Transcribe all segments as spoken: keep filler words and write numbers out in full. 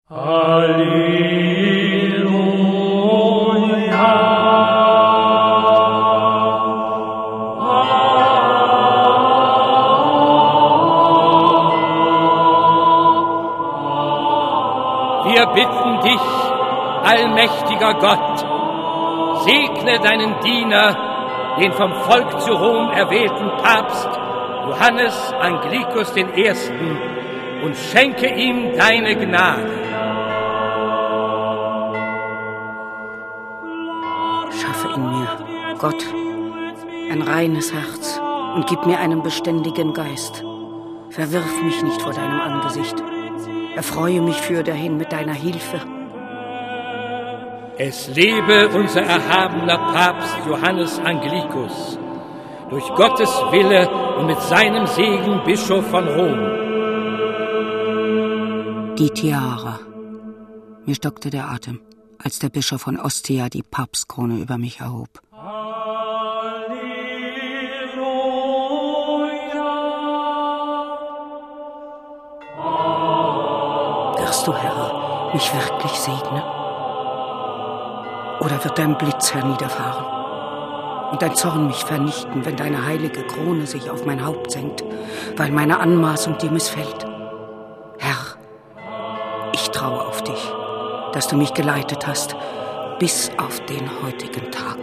Wir bitten dich, allmächtiger Gott, segne deinen Diener, den vom Volk zu Rom erwählten Papst Johannes Anglicus den Ersten, und schenke ihm deine Gnade. Schaffe in mir, Gott, ein reines Herz und gib mir einen beständigen Geist. Verwirf mich nicht vor deinem Angesicht. Erfreue mich fürderhin mit deiner Hilfe. Es lebe unser erhabener Papst Johannes Anglicus, durch Gottes Wille und mit seinem Segen Bischof von Rom. Die Tiara. Mir stockte der Atem, als der Bischof von Ostia die Papstkrone über mich erhob. Wirst du, Herr, mich wirklich segnen? Oder wird dein Blitz herniederfahren und dein Zorn mich vernichten, wenn deine heilige Krone sich auf mein Haupt senkt, weil meine Anmaßung dir missfällt? Herr, ich traue auf dich, dass du mich geleitet hast bis auf den heutigen Tag.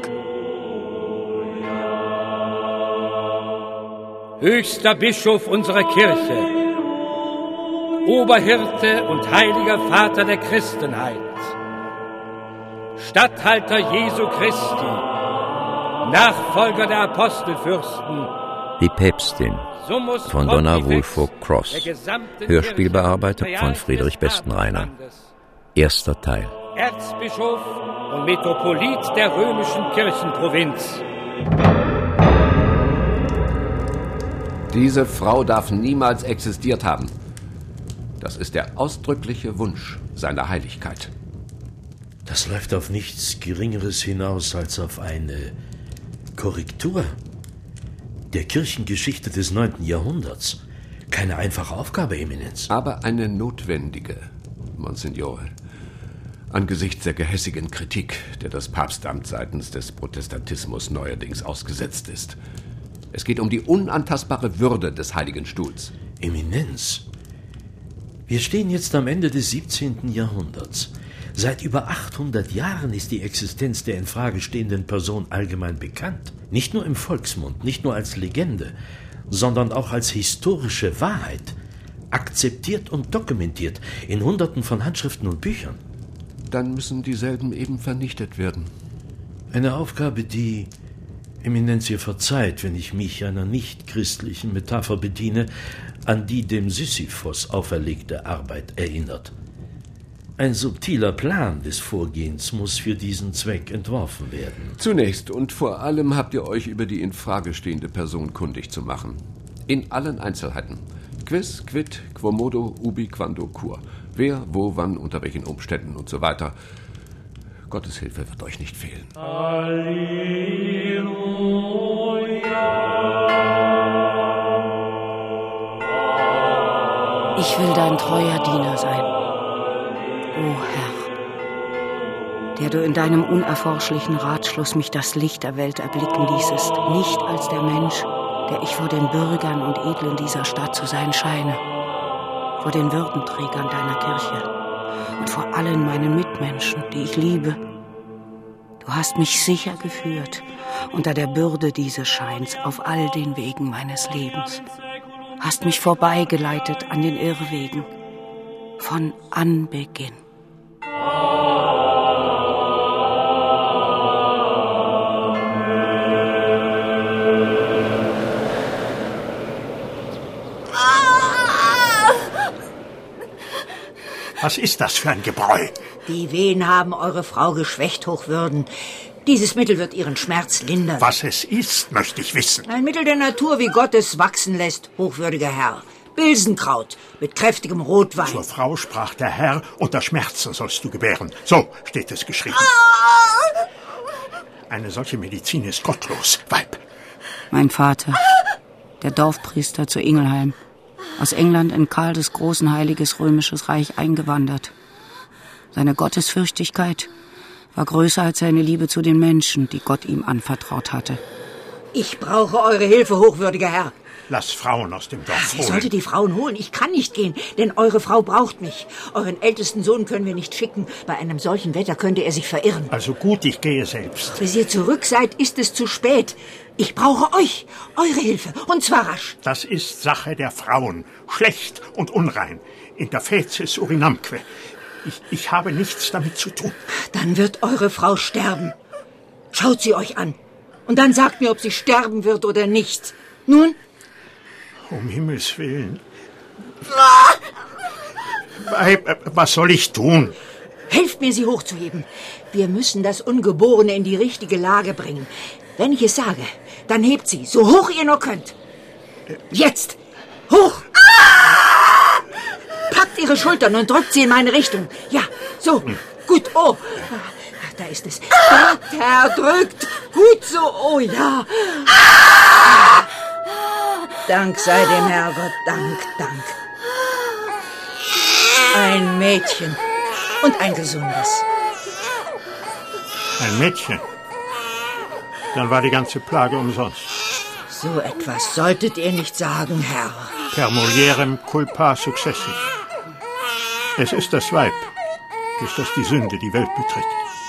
Höchster Bischof unserer Kirche, Oberhirte und heiliger Vater der Christenheit, Statthalter Jesu Christi, Nachfolger der Apostelfürsten, Die Päpstin von Donna Wulfo Cross, Hörspielbearbeitung von Friedrich Bestenreiner. Erster Teil. Erzbischof und Metropolit der römischen Kirchenprovinz. Diese Frau darf niemals existiert haben. Das ist der ausdrückliche Wunsch seiner Heiligkeit. Das läuft auf nichts Geringeres hinaus als auf eine Korrektur der Kirchengeschichte des neunten Jahrhunderts. Keine einfache Aufgabe, Eminenz. Aber eine notwendige, Monsignore. Angesichts der gehässigen Kritik, der das Papstamt seitens des Protestantismus neuerdings ausgesetzt ist. Es geht um die unantastbare Würde des Heiligen Stuhls. Eminenz, wir stehen jetzt am Ende des siebzehnten Jahrhunderts. Seit über achthundert Jahren ist die Existenz der in Frage stehenden Person allgemein bekannt. Nicht nur im Volksmund, nicht nur als Legende, sondern auch als historische Wahrheit. Akzeptiert und dokumentiert in Hunderten von Handschriften und Büchern. Dann müssen dieselben eben vernichtet werden. Eine Aufgabe, die, Eminenz, ihr verzeiht, wenn ich mich einer nicht-christlichen Metapher bediene, an die dem Sisyphos auferlegte Arbeit erinnert. Ein subtiler Plan des Vorgehens muss für diesen Zweck entworfen werden. Zunächst und vor allem habt ihr euch über die in Frage stehende Person kundig zu machen. In allen Einzelheiten. Quis, quid, quomodo, ubi, quando, cur. Wer, wo, wann, unter welchen Umständen und so weiter. Gottes Hilfe wird euch nicht fehlen. Halleluja. Ich will dein treuer Diener sein, o Herr, der du in deinem unerforschlichen Ratschluss mich das Licht der Welt erblicken ließest, nicht als der Mensch, der ich vor den Bürgern und Edlen dieser Stadt zu sein scheine, vor den Würdenträgern deiner Kirche und vor allen meinen Mitmenschen, die ich liebe. Du hast mich sicher geführt unter der Bürde dieses Scheins auf all den Wegen meines Lebens, hast mich vorbeigeleitet an den Irrwegen von Anbeginn. Was ist das für ein Gebräu? Die Wehen haben eure Frau geschwächt, Hochwürden. Dieses Mittel wird ihren Schmerz lindern. Was es ist, möchte ich wissen. Ein Mittel der Natur, wie Gott es wachsen lässt, hochwürdiger Herr. Bilsenkraut mit kräftigem Rotwein. Zur Frau sprach der Herr, unter Schmerzen sollst du gebären. So steht es geschrieben. Eine solche Medizin ist gottlos, Weib. Mein Vater, der Dorfpriester zu Ingelheim, aus England in Karl des Großen Heiliges Römisches Reich eingewandert. Seine Gottesfürchtigkeit war größer als seine Liebe zu den Menschen, die Gott ihm anvertraut hatte. Ich brauche eure Hilfe, hochwürdiger Herr. Lass Frauen aus dem Dorf Sie holen. sollte die Frauen holen. Ich kann nicht gehen, denn eure Frau braucht mich. Euren ältesten Sohn können wir nicht schicken. Bei einem solchen Wetter könnte er sich verirren. Also gut, ich gehe selbst. Bis ihr zurück seid, ist es zu spät. Ich brauche euch, eure Hilfe, und zwar rasch. Das ist Sache der Frauen. Schlecht und unrein. Interfaces urinamque. Ich, ich habe nichts damit zu tun. Dann wird eure Frau sterben. Schaut sie euch an. Und dann sagt mir, ob sie sterben wird oder nicht. Nun? Um Himmels Willen. Weib, was soll ich tun? Helft mir, sie hochzuheben. Wir müssen das Ungeborene in die richtige Lage bringen. Wenn ich es sage, dann hebt sie, so hoch ihr nur könnt. Jetzt! Hoch! Packt ihre Schultern und drückt sie in meine Richtung. Ja, so. Gut, oh. Da ist es. Drückt, Herr, drückt. Gut so, oh ja. Dank sei dem Herrgott, Dank, Dank. Ein Mädchen und ein gesundes. Ein Mädchen? Dann war die ganze Plage umsonst. So etwas solltet ihr nicht sagen, Herr. Per mulierem culpa successi. Es ist das Weib, durch das die Sünde die Welt betritt.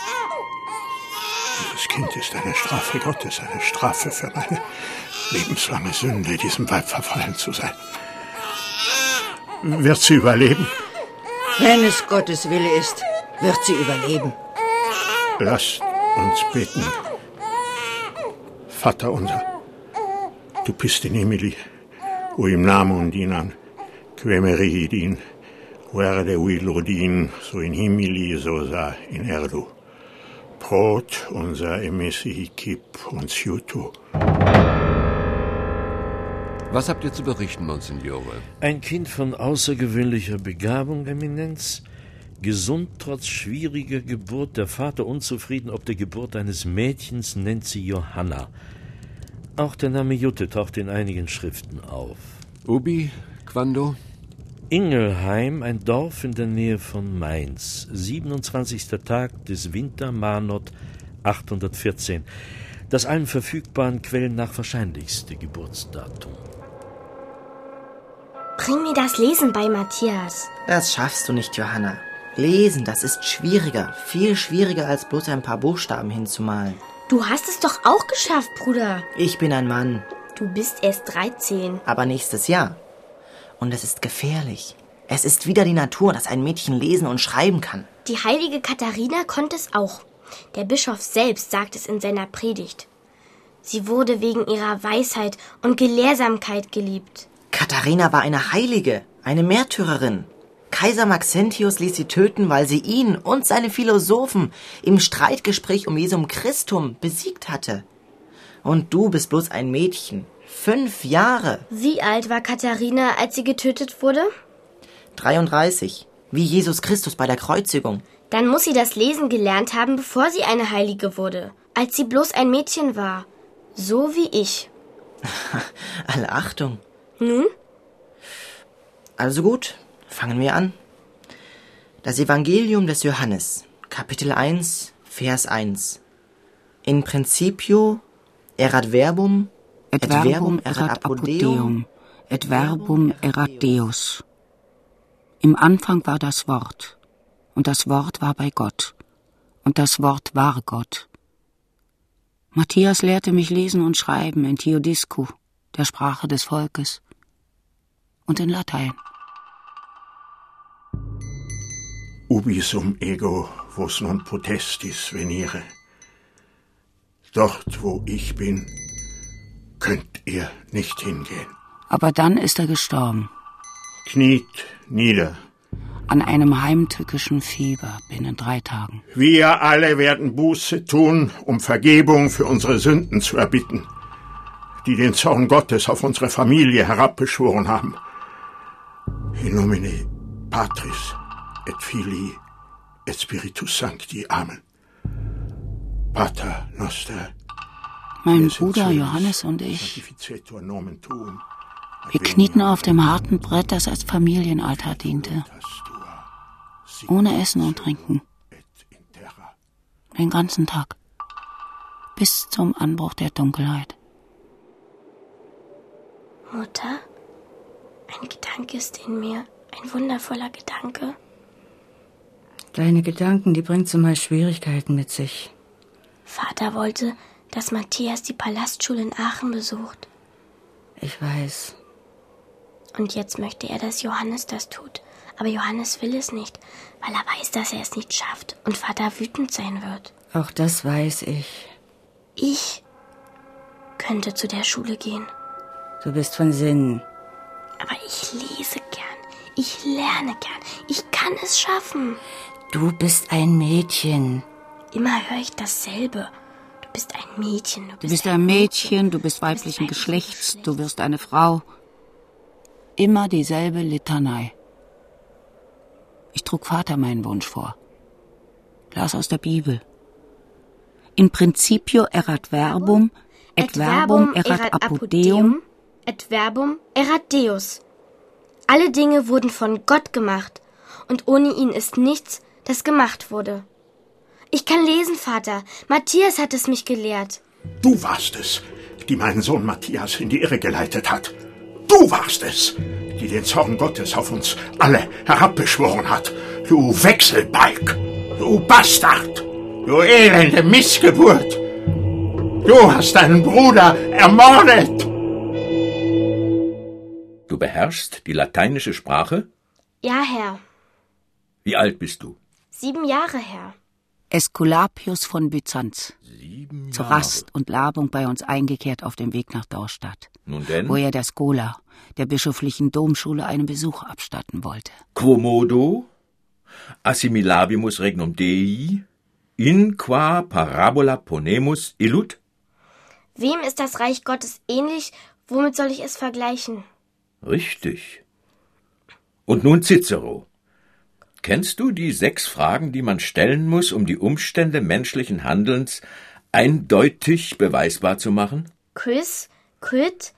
Dieses Kind ist eine Strafe Gottes, eine Strafe für meine lebenslange Sünde, diesem Weib verfallen zu sein. Wird sie überleben? Wenn es Gottes Wille ist, wird sie überleben. Lasst uns beten. Vater unser, du bist in Himmeli, uim namum dinan, quemeri din, verde vilo din, so in Himmeli, so sa in erdu. Brot unser emessi gib uns jutu. Was habt ihr zu berichten, Monsignore? Ein Kind von außergewöhnlicher Begabung, Eminenz. Gesund trotz schwieriger Geburt. Der Vater unzufrieden ob der Geburt eines Mädchens, nennt sie Johanna. Auch der Name Jutte taucht in einigen Schriften auf. Ubi, quando? Ingelheim, ein Dorf in der Nähe von Mainz. siebenundzwanzigster Tag des Winter Manot achthundertvierzehn. Das allen verfügbaren Quellen nach wahrscheinlichste Geburtsdatum. Bring mir das Lesen bei, Matthias. Das schaffst du nicht, Johanna. Lesen, das ist schwieriger. Viel schwieriger, als bloß ein paar Buchstaben hinzumalen. Du hast es doch auch geschafft, Bruder. Ich bin ein Mann. Du bist erst dreizehn. Aber nächstes Jahr. Und es ist gefährlich. Es ist wieder die Natur, dass ein Mädchen lesen und schreiben kann. Die heilige Katharina konnte es auch. Der Bischof selbst sagt es in seiner Predigt. Sie wurde wegen ihrer Weisheit und Gelehrsamkeit geliebt. Katharina war eine Heilige, eine Märtyrerin. Kaiser Maxentius ließ sie töten, weil sie ihn und seine Philosophen im Streitgespräch um Jesum Christum besiegt hatte. Und du bist bloß ein Mädchen. Fünf Jahre. Wie alt war Katharina, als sie getötet wurde? dreiunddreißig. Wie Jesus Christus bei der Kreuzigung. Dann muss sie das Lesen gelernt haben, bevor sie eine Heilige wurde. Als sie bloß ein Mädchen war. So wie ich. Alle Achtung. Nun? Also gut, fangen wir an. Das Evangelium des Johannes, Kapitel eins, Vers eins. In principio erat verbum, et, et verbum erat apud Deum, et verbum erat Deus. Im Anfang war das Wort, und das Wort war bei Gott, und das Wort war Gott. Matthias lehrte mich lesen und schreiben in Theodiscu, der Sprache des Volkes, und in Latein. Ubi sum ego vos non potestis venire. Dort, wo ich bin, könnt ihr nicht hingehen. Aber dann ist er gestorben. Kniet nieder. An einem heimtückischen Fieber binnen drei Tagen. Wir alle werden Buße tun, um Vergebung für unsere Sünden zu erbitten, die den Zorn Gottes auf unsere Familie herabbeschworen haben. In nomine Patris et Filii et Spiritus Sancti. Amen. Pater noster. Mein Bruder Johannes und ich, wir knieten auf dem harten Brett, das als Familienaltar diente. Ohne Essen und Trinken. Den ganzen Tag. Bis zum Anbruch der Dunkelheit. Mutter, ein Gedanke ist in mir, ein wundervoller Gedanke. Deine Gedanken, die bringen zumeist Schwierigkeiten mit sich. Vater wollte, dass Matthias die Palastschule in Aachen besucht. Ich weiß. Und jetzt möchte er, dass Johannes das tut. Aber Johannes will es nicht, weil er weiß, dass er es nicht schafft und Vater wütend sein wird. Auch das weiß ich. Ich könnte zu der Schule gehen. Du bist von Sinnen. Aber ich lese gern. Ich lerne gern. Ich kann es schaffen. Du bist ein Mädchen. Immer höre ich dasselbe. Du bist ein Mädchen. Du bist, du bist ein, ein Mädchen, Mädchen, du bist weiblichen Geschlechts, Geschlechts, du wirst eine Frau. Immer dieselbe Litanei. Ich trug Vater meinen Wunsch vor. Las aus der Bibel. In principio erat verbum, et verbum erat apud Deum, et verbum erat Deus. Alle Dinge wurden von Gott gemacht, und ohne ihn ist nichts, das gemacht wurde. Ich kann lesen, Vater. Matthias hat es mich gelehrt. Du warst es, die meinen Sohn Matthias in die Irre geleitet hat. Du warst es, die den Zorn Gottes auf uns alle herabbeschworen hat. Du Wechselbalg, du Bastard, du elende Missgeburt. Du hast deinen Bruder ermordet. Du beherrschst die lateinische Sprache? Ja, Herr. Wie alt bist du? Sieben Jahre, Herr. Äskulapius von Byzanz. Sieben Jahre. Zur Rast und Labung bei uns eingekehrt auf dem Weg nach Dorstadt. Nun denn? Wo er der Schola, der bischöflichen Domschule, einen Besuch abstatten wollte. Quomodo, assimilabimus regnum Dei, in qua parabola ponemus illud? Wem ist das Reich Gottes ähnlich? Womit soll ich es vergleichen? Richtig. Und nun Cicero. Kennst du die sechs Fragen, die man stellen muss, um die Umstände menschlichen Handelns eindeutig beweisbar zu machen? Quis, quid,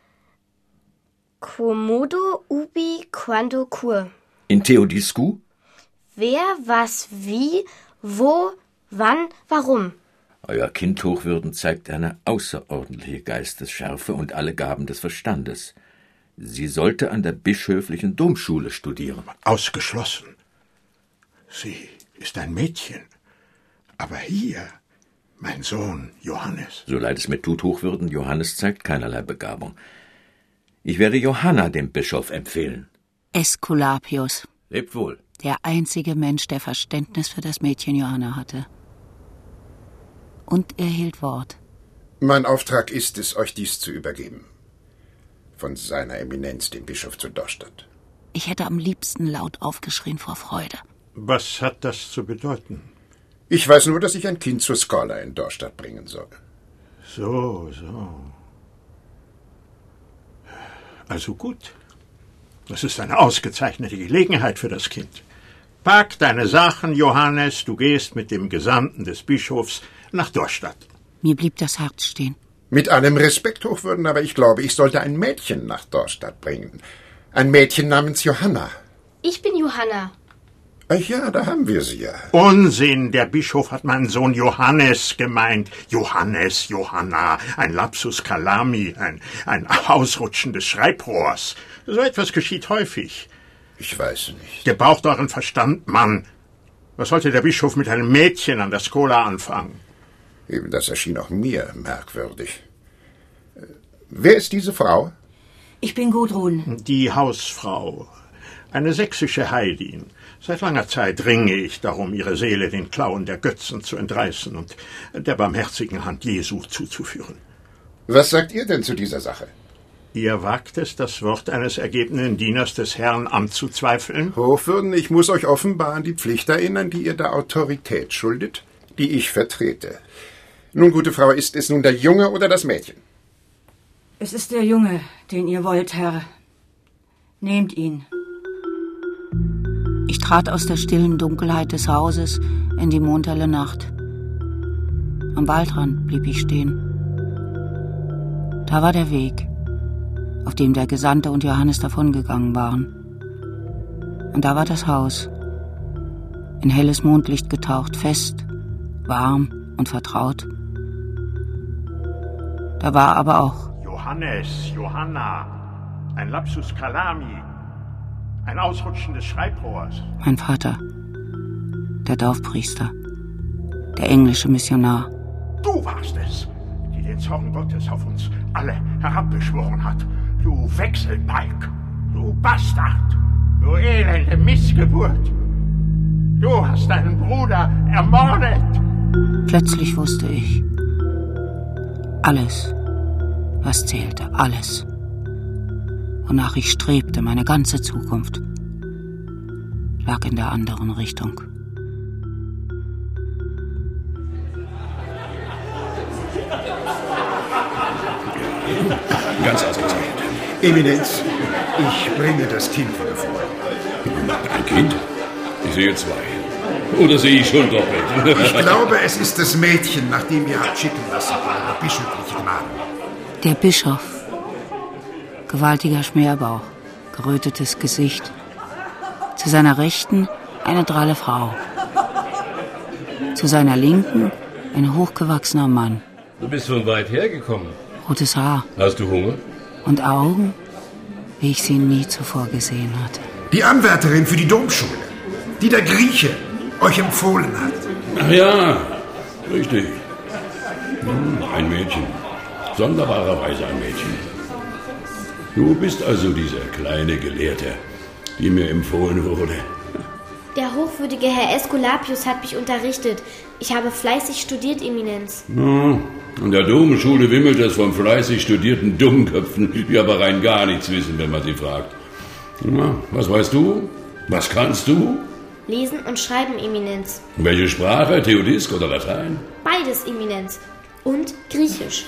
quomodo, ubi, quando, cur. In Theodiscu? Wer, was, wie, wo, wann, warum? Euer Kind Hochwürden zeigt eine außerordentliche Geistesschärfe und alle Gaben des Verstandes. Sie sollte an der bischöflichen Domschule studieren. Ausgeschlossen. Sie ist ein Mädchen. Aber hier, mein Sohn Johannes. So leid es mir tut, Hochwürden, Johannes zeigt keinerlei Begabung. Ich werde Johanna dem Bischof empfehlen. Äskulapius. Lebt wohl. Der einzige Mensch, der Verständnis für das Mädchen Johanna hatte. Und er hielt Wort. Mein Auftrag ist es, euch dies zu übergeben. Von seiner Eminenz, dem Bischof zu Dorstadt. Ich hätte am liebsten laut aufgeschrien vor Freude. Was hat das zu bedeuten? Ich weiß nur, dass ich ein Kind zur Schola in Dorstadt bringen soll. So, so. Also gut. Das ist eine ausgezeichnete Gelegenheit für das Kind. Pack deine Sachen, Johannes, du gehst mit dem Gesandten des Bischofs nach Dorstadt. Mir blieb das Herz stehen. Mit allem Respekt, Hochwürden, aber ich glaube, ich sollte ein Mädchen nach Dorstadt bringen. Ein Mädchen namens Johanna. Ich bin Johanna. Ach ja, da haben wir sie ja. Unsinn, der Bischof hat meinen Sohn Johannes gemeint. Johannes, Johanna, ein Lapsus calami, ein, ein Ausrutschen des Schreibrohrs. So etwas geschieht häufig. Ich weiß nicht. Gebraucht euren Verstand, Mann. Was sollte der Bischof mit einem Mädchen an der Schola anfangen? Eben das erschien auch mir merkwürdig. Wer ist diese Frau? Ich bin Gudrun. Die Hausfrau. Eine sächsische Heidin. Seit langer Zeit ringe ich darum, ihre Seele den Klauen der Götzen zu entreißen und der barmherzigen Hand Jesu zuzuführen. Was sagt ihr denn zu dieser Sache? Ihr wagt es, das Wort eines ergebenen Dieners des Herrn anzuzweifeln? Hochwürden, ich muss euch offenbar an die Pflicht erinnern, die ihr der Autorität schuldet, die ich vertrete. Nun, gute Frau, ist es nun der Junge oder das Mädchen? Es ist der Junge, den ihr wollt, Herr. Nehmt ihn. Ich trat aus der stillen Dunkelheit des Hauses in die mondhelle Nacht. Am Waldrand blieb ich stehen. Da war der Weg, auf dem der Gesandte und Johannes davongegangen waren. Und da war das Haus, in helles Mondlicht getaucht, fest, warm und vertraut. Da war aber auch Johannes, Johanna, ein Lapsus Calami, ein Ausrutschen des Schreibrohrs. Mein Vater, der Dorfpriester, der englische Missionar. Du warst es, die den Zorn Gottes auf uns alle herabbeschworen hat. Du Wechselbalg, du Bastard, du elende Missgeburt. Du hast deinen Bruder ermordet. Plötzlich wusste ich, alles, was zählte, alles, wonach ich strebte, meine ganze Zukunft, lag in der anderen Richtung. Ganz ausgezeichnet. Eminenz, ich bringe das Kind wieder vor. Ein Kind? Ich sehe zwei. Oder sehe ich schon doppelt? Ich glaube, es ist das Mädchen, nach dem ihr habt schicken lassen, eure bischöfliche Gnaden. Der Bischof. Gewaltiger Schmerbauch, gerötetes Gesicht. Zu seiner Rechten eine dralle Frau. Zu seiner Linken ein hochgewachsener Mann. Du bist von weit hergekommen. Rotes Haar. Hast du Hunger? Und Augen, wie ich sie nie zuvor gesehen hatte. Die Anwärterin für die Domschule, die der Grieche euch empfohlen hat. Ach ja, richtig. Ein Mädchen. Sonderbarerweise ein Mädchen. Du bist also dieser kleine Gelehrte, die mir empfohlen wurde. Der hochwürdige Herr Aeskulapius hat mich unterrichtet. Ich habe fleißig studiert, Eminenz. Ja, an der Domschule wimmelt es von fleißig studierten Dummköpfen, die aber rein gar nichts wissen, wenn man sie fragt. Na, was weißt du? Was kannst du? Lesen und schreiben, Eminenz. Welche Sprache? Theodisk oder Latein? Beides, Eminenz. Und Griechisch.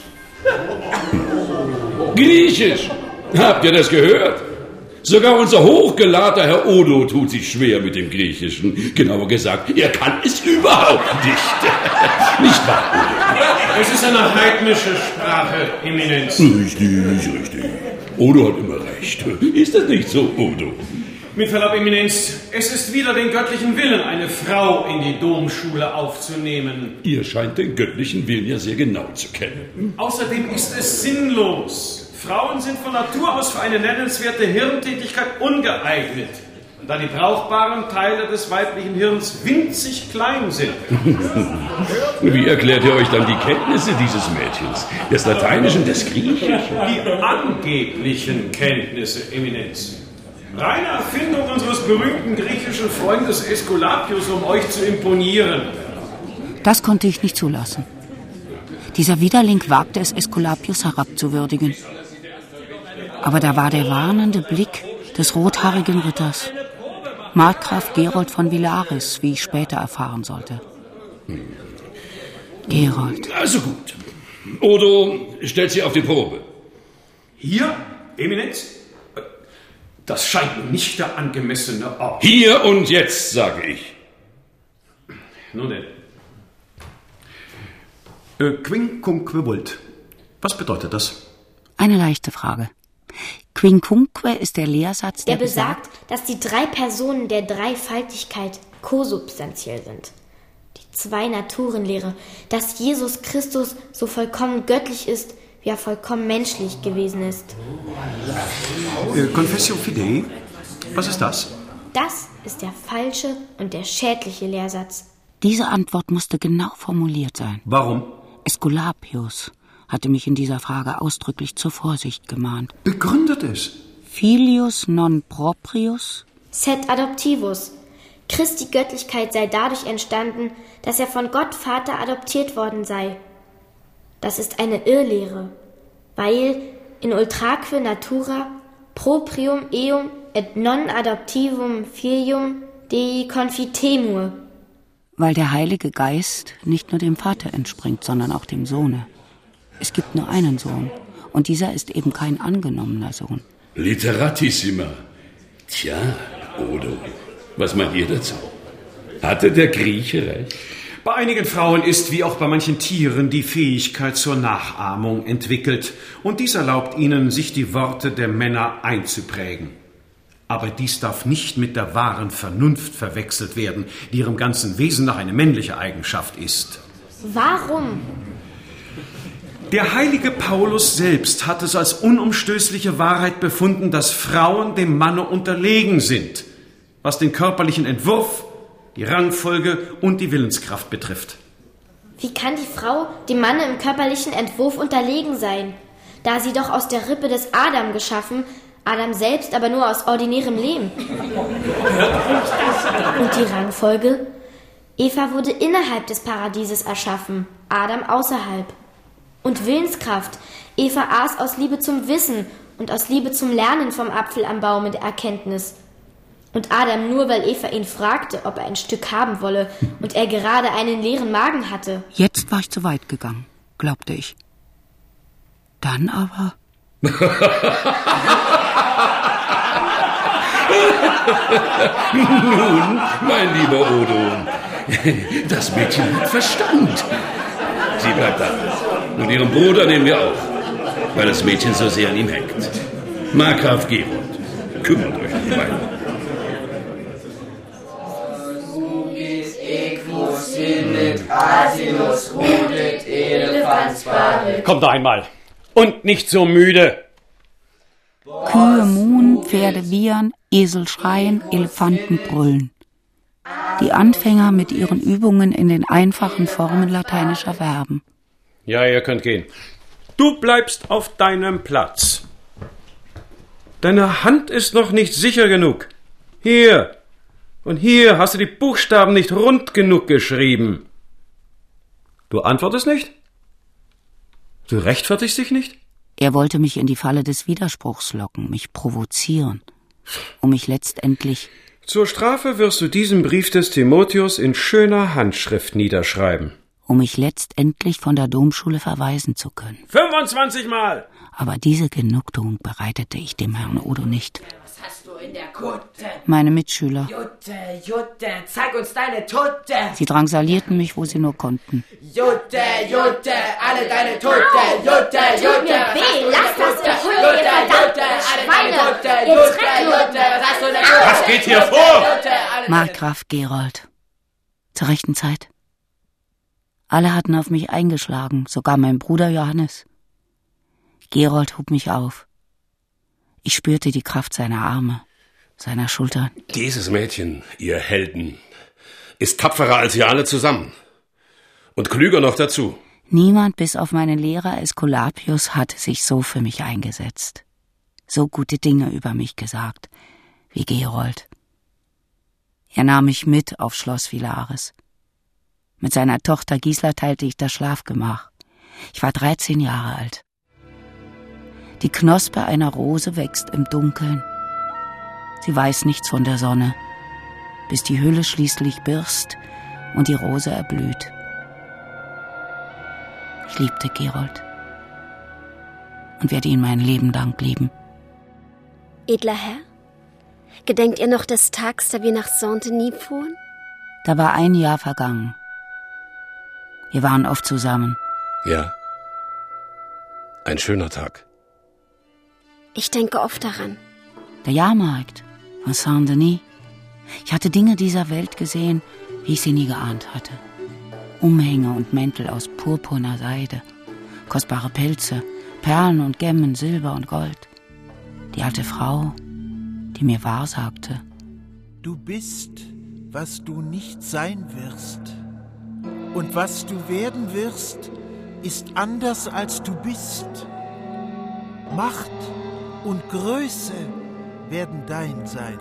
Griechisch? Habt ihr das gehört? Sogar unser hochgelahrter Herr Odo tut sich schwer mit dem Griechischen. Genauer gesagt, er kann es überhaupt nicht. Nicht wahr, Odo? Es ist eine heidnische Sprache, Eminenz. Richtig, richtig. Odo hat immer recht. Ist das nicht so, Odo? Mit Verlaub, Eminenz, es ist wieder den göttlichen Willen, eine Frau in die Domschule aufzunehmen. Ihr scheint den göttlichen Willen ja sehr genau zu kennen. Außerdem ist es sinnlos. Frauen sind von Natur aus für eine nennenswerte Hirntätigkeit ungeeignet, da die brauchbaren Teile des weiblichen Hirns winzig klein sind. Wie erklärt ihr euch dann die Kenntnisse dieses Mädchens, des Lateinischen, des Griechischen? Die angeblichen Kenntnisse, Eminenz. Reine Erfindung unseres berühmten griechischen Freundes Aeskulapius, um euch zu imponieren. Das konnte ich nicht zulassen. Dieser Widerling wagte es, Aeskulapius herabzuwürdigen. Aber da war der warnende Blick des rothaarigen Ritters, Markgraf Gerold von Villaris, wie ich später erfahren sollte. Gerold. Also gut. Odo stellt sie auf die Probe. Hier, Eminenz? Das scheint mir nicht der angemessene Ort. Hier und jetzt, sage ich. Nun denn. Äh, Quincunque vult. Was bedeutet das? Eine leichte Frage. Quincunque ist der Lehrsatz, der, der besagt, dass die drei Personen der Dreifaltigkeit kosubstantiell sind. Die Zwei-Naturen-Lehre, dass Jesus Christus so vollkommen göttlich ist, wie er vollkommen menschlich gewesen ist. Äh, Confessio Fidei, was ist das? Das ist der falsche und der schädliche Lehrsatz. Diese Antwort musste genau formuliert sein. Warum? Aeskulapius hatte mich in dieser Frage ausdrücklich zur Vorsicht gemahnt. Begründet es. Filius non proprius? Sed adoptivus. Christi Göttlichkeit sei dadurch entstanden, dass er von Gott Vater adoptiert worden sei. Das ist eine Irrlehre, weil in ultraque natura proprium eum et non adoptivum filium Dei confitemur. Weil der Heilige Geist nicht nur dem Vater entspringt, sondern auch dem Sohne. Es gibt nur einen Sohn, und dieser ist eben kein angenommener Sohn. Literatissima. Tja, Odo, was meint ihr dazu? Hatte der Grieche recht? Bei einigen Frauen ist, wie auch bei manchen Tieren, die Fähigkeit zur Nachahmung entwickelt. Und dies erlaubt ihnen, sich die Worte der Männer einzuprägen. Aber dies darf nicht mit der wahren Vernunft verwechselt werden, die ihrem ganzen Wesen nach eine männliche Eigenschaft ist. Warum? Der heilige Paulus selbst hat es als unumstößliche Wahrheit befunden, dass Frauen dem Manne unterlegen sind, was den körperlichen Entwurf, die Rangfolge und die Willenskraft betrifft. Wie kann die Frau dem Manne im körperlichen Entwurf unterlegen sein, da sie doch aus der Rippe des Adam geschaffen, Adam selbst aber nur aus ordinärem Lehm? Und die Rangfolge? Eva wurde innerhalb des Paradieses erschaffen, Adam außerhalb. Und Willenskraft. Eva aß aus Liebe zum Wissen und aus Liebe zum Lernen vom Apfel am Baum der Erkenntnis. Und Adam nur, weil Eva ihn fragte, ob er ein Stück haben wolle und er gerade einen leeren Magen hatte. Jetzt war ich zu weit gegangen, glaubte ich. Dann aber... Nun, mein lieber Odo, das Mädchen hat Verstand. Sie bleibt da. Und ihren Bruder nehmen wir auf, weil das Mädchen so sehr an ihm hängt. Markgraf Gerold, kümmert euch um die beiden. Kommt noch einmal. Und nicht so müde. Kühe muhen, Pferde wiehern, Esel schreien, Elefanten brüllen. Die Anfänger mit ihren Übungen in den einfachen Formen lateinischer Verben. Ja, ihr könnt gehen. Du bleibst auf deinem Platz. Deine Hand ist noch nicht sicher genug. Hier und hier hast du die Buchstaben nicht rund genug geschrieben. Du antwortest nicht? Du rechtfertigst dich nicht? Er wollte mich in die Falle des Widerspruchs locken, mich provozieren, um mich letztendlich... Zur Strafe wirst du diesen Brief des Timotheus in schöner Handschrift niederschreiben. Um mich letztendlich von der Domschule verweisen zu können. fünfundzwanzig Mal! Aber diese Genugtuung bereitete ich dem Herrn Odo nicht. Was hast du in der Kutte? Meine Mitschüler. Jutte, Jutte, zeig uns deine Tutte. Sie drangsalierten mich, wo sie nur konnten. Jutte, Jutte, alle deine Tutte. Jutte, Jutte, tut mir weh, lasst das in Ruhe, ihr verdammten Schweine, ihr Drecklosen. Was geht hier vor? Markgraf Gerold. Zur rechten Zeit. Alle hatten auf mich eingeschlagen, sogar mein Bruder Johannes. Gerold hob mich auf. Ich spürte die Kraft seiner Arme, seiner Schultern. Dieses Mädchen, ihr Helden, ist tapferer als ihr alle zusammen. Und klüger noch dazu. Niemand bis auf meinen Lehrer Äskulapius hatte sich so für mich eingesetzt. So gute Dinge über mich gesagt, wie Gerold. Er nahm mich mit auf Schloss Villaris. Mit seiner Tochter Gisela teilte ich das Schlafgemach. Ich war dreizehn Jahre alt. Die Knospe einer Rose wächst im Dunkeln. Sie weiß nichts von der Sonne, bis die Hülle schließlich birst und die Rose erblüht. Ich liebte Gerold und werde ihn mein Leben lang lieben. Edler Herr, gedenkt ihr noch des Tags, da wir nach Saint-Denis fuhren? Da war ein Jahr vergangen. Wir waren oft zusammen. Ja, ein schöner Tag. Ich denke oft daran. Der Jahrmarkt von Saint-Denis. Ich hatte Dinge dieser Welt gesehen, wie ich sie nie geahnt hatte. Umhänge und Mäntel aus purpurner Seide, kostbare Pelze, Perlen und Gemmen, Silber und Gold. Die alte Frau, die mir wahrsagte: Du bist, was du nicht sein wirst. Und was du werden wirst, ist anders als du bist. Macht und Größe werden dein sein.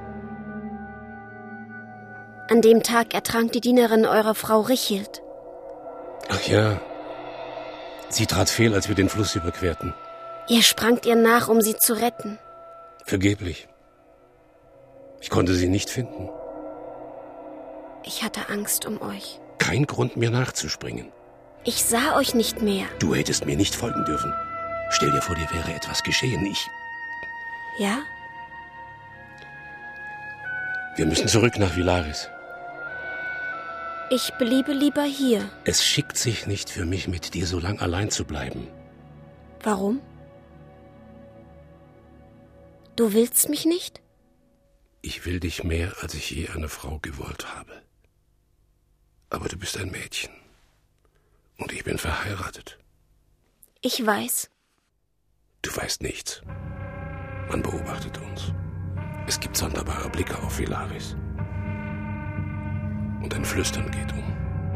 An dem Tag ertrank die Dienerin eurer Frau Richild. Ach ja, sie trat fehl, als wir den Fluss überquerten. Ihr sprangt ihr nach, um sie zu retten. Vergeblich. Ich konnte sie nicht finden. Ich hatte Angst um euch. Kein Grund, mir nachzuspringen. Ich sah euch nicht mehr. Du hättest mir nicht folgen dürfen. Stell dir vor, dir wäre etwas geschehen. Ich... Ja? Wir müssen zurück nach Villaris. Ich bliebe lieber hier. Es schickt sich nicht für mich, mit dir so lang allein zu bleiben. Warum? Du willst mich nicht? Ich will dich mehr, als ich je eine Frau gewollt habe. Aber du bist ein Mädchen. Und ich bin verheiratet. Ich weiß. Du weißt nichts. Man beobachtet uns. Es gibt sonderbare Blicke auf Vilaris. Und ein Flüstern geht um.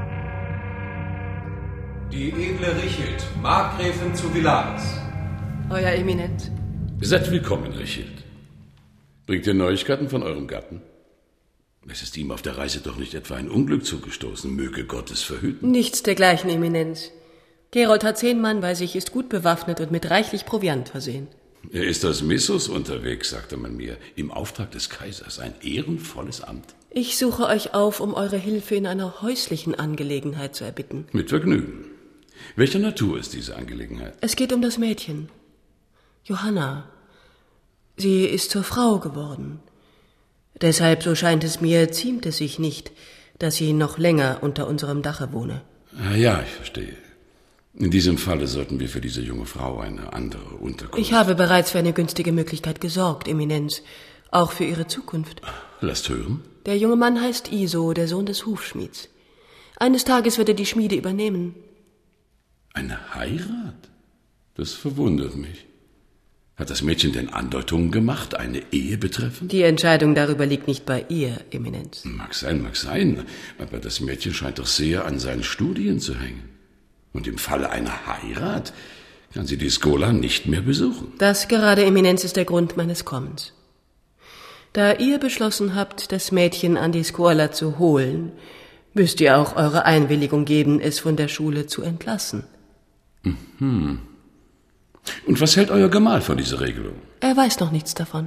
Die edle Richild, Markgräfin zu Vilaris. Euer Eminenz. Seid willkommen, Richild. Bringt ihr Neuigkeiten von eurem Gatten? Es ist ihm auf der Reise doch nicht etwa ein Unglück zugestoßen, möge Gott es verhüten. Nichts dergleichen, Eminenz. Gerold hat zehn Mann bei sich, ist gut bewaffnet und mit reichlich Proviant versehen. Er ist als Missus unterwegs, sagte man mir, im Auftrag des Kaisers, ein ehrenvolles Amt. Ich suche euch auf, um eure Hilfe in einer häuslichen Angelegenheit zu erbitten. Mit Vergnügen. Welcher Natur ist diese Angelegenheit? Es geht um das Mädchen. Johanna. Sie ist zur Frau geworden. Deshalb, so scheint es mir, ziemt es sich nicht, dass sie noch länger unter unserem Dache wohne. Ah, ja, ich verstehe. In diesem Falle sollten wir für diese junge Frau eine andere Unterkunft... Ich habe bereits für eine günstige Möglichkeit gesorgt, Eminenz. Auch für ihre Zukunft. Lasst hören. Der junge Mann heißt Iso, der Sohn des Hufschmieds. Eines Tages wird er die Schmiede übernehmen. Eine Heirat? Das verwundert mich. Hat das Mädchen denn Andeutungen gemacht, eine Ehe betreffend? Die Entscheidung darüber liegt nicht bei ihr, Eminenz. Mag sein, mag sein. Aber das Mädchen scheint doch sehr an seinen Studien zu hängen. Und im Falle einer Heirat kann sie die Schola nicht mehr besuchen. Das gerade, Eminenz, ist der Grund meines Kommens. Da ihr beschlossen habt, das Mädchen an die Schola zu holen, müsst ihr auch eure Einwilligung geben, es von der Schule zu entlassen. Mhm. Und was hält euer Gemahl von dieser Regelung? Er weiß noch nichts davon.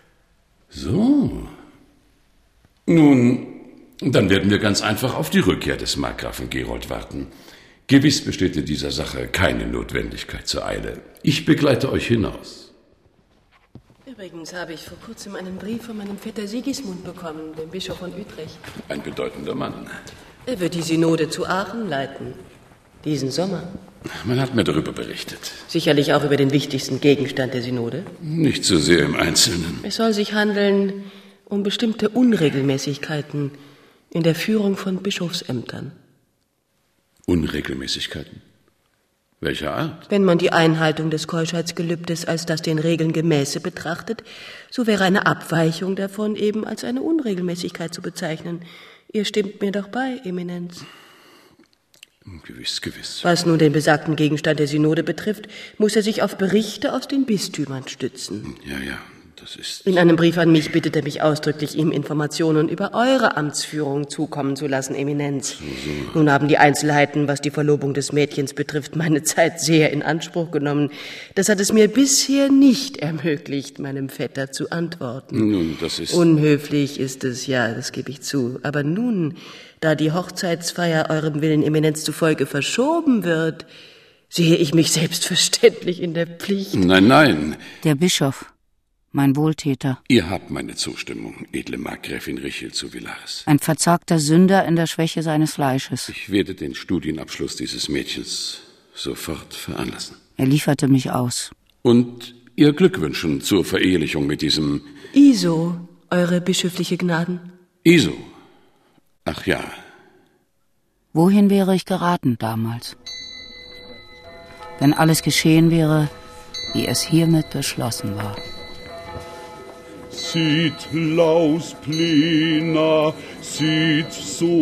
So. Nun, dann werden wir ganz einfach auf die Rückkehr des Markgrafen Gerold warten. Gewiss besteht in dieser Sache keine Notwendigkeit zur Eile. Ich begleite euch hinaus. Übrigens habe ich vor kurzem einen Brief von meinem Vetter Sigismund bekommen, dem Bischof von Utrecht. Ein bedeutender Mann. Er wird die Synode zu Aachen leiten. Diesen Sommer. Man hat mir darüber berichtet. Sicherlich auch über den wichtigsten Gegenstand der Synode? Nicht so sehr im Einzelnen. Es soll sich handeln um bestimmte Unregelmäßigkeiten in der Führung von Bischofsämtern. Unregelmäßigkeiten? Welcher Art? Wenn man die Einhaltung des Keuschheitsgelübdes als das den Regeln gemäße betrachtet, so wäre eine Abweichung davon eben als eine Unregelmäßigkeit zu bezeichnen. Ihr stimmt mir doch bei, Eminenz. Gewiss, gewiss. Was nun den besagten Gegenstand der Synode betrifft, muss er sich auf Berichte aus den Bistümern stützen. Ja, ja, das ist... In einem Brief an mich bittet er mich ausdrücklich, ihm Informationen über eure Amtsführung zukommen zu lassen, Eminenz. So, so. Nun haben die Einzelheiten, was die Verlobung des Mädchens betrifft, meine Zeit sehr in Anspruch genommen. Das hat es mir bisher nicht ermöglicht, meinem Vetter zu antworten. Nun, das ist... Unhöflich ist es, ja, das gebe ich zu. Aber nun, da die Hochzeitsfeier eurem Willen, Eminenz, zufolge verschoben wird, sehe ich mich selbstverständlich in der Pflicht. Nein, nein. Der Bischof. Mein Wohltäter. Ihr habt meine Zustimmung, edle Markgräfin Richild zu Vilaris. Ein verzagter Sünder in der Schwäche seines Fleisches. Ich werde den Studienabschluss dieses Mädchens sofort veranlassen. Er lieferte mich aus. Und ihr Glück wünschen zur Verehelichung mit diesem... Iso, eure bischöfliche Gnaden. Iso? Ach ja. Wohin wäre ich geraten damals? Wenn alles geschehen wäre, wie es hiermit beschlossen war. Sit laus plena, sit